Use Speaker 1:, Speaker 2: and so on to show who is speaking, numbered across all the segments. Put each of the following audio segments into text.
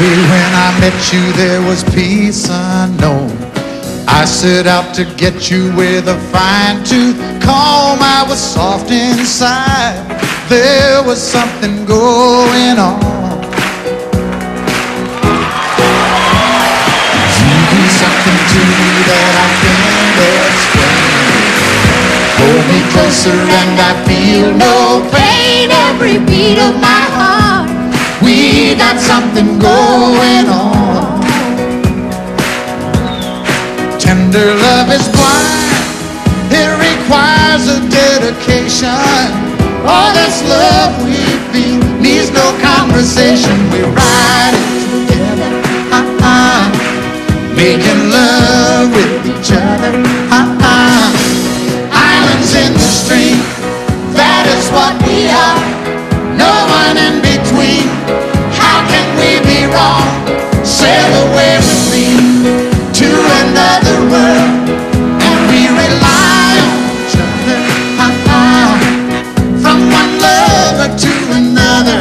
Speaker 1: Baby, when I met you, there was peace unknown. I set out to get you with a fine-tooth comb. I was soft inside. There was something going on. You do something to me that I can't explain. Hold me closer and I feel no pain. Every beat of my heart, we got something going on. Tender love is blind. It requires a dedication. All this love we feel needs no conversation. We ride it together, making love with each other, Islands in the stream, that is what we are. No one in between. How can we be wrong? Sail away with me to another world, and we rely on each other, from one lover to another,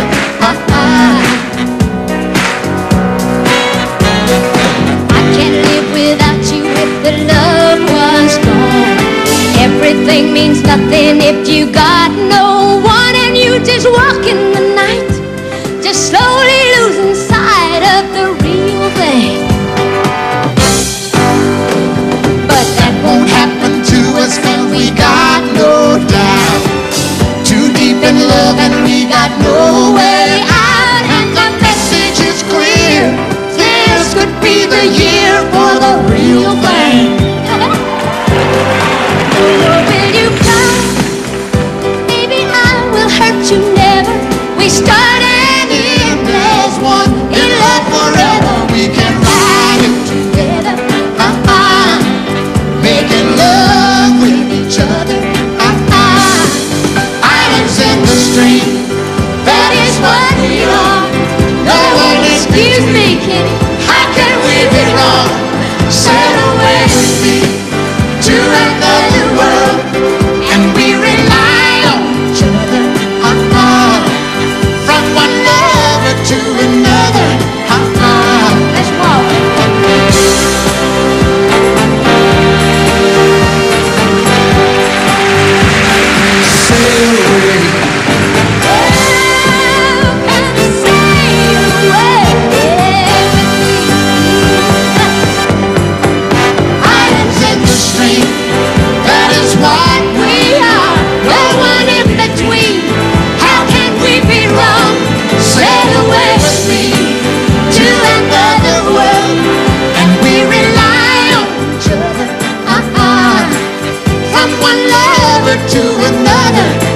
Speaker 2: I can't live without you if the love was gone. Everything means nothing if you got no one, and you just walk in the night, just slowly losing sight of the real thing.
Speaker 1: but that won't happen to us, and we got no doubt. Too deep in love and we got no way out, and the message is clear. This could be the year for the real thing.
Speaker 2: Will you come? Maybe I will hurt you never. We start and end as one.
Speaker 1: In love forever, we can ride it together, making love with each other, Islands in the stream, that is what we are. No one is
Speaker 2: Excuse me, Kitty.
Speaker 1: How can we be wrong? Sail away with me to another world, and we rely on each other, from one lover to another,
Speaker 2: Let's walk.
Speaker 1: sail away. Islands in the stream, that is what we are. No one in between. How can we be wrong? Sail away with me to another world, and we rely on each other, from one lover to another.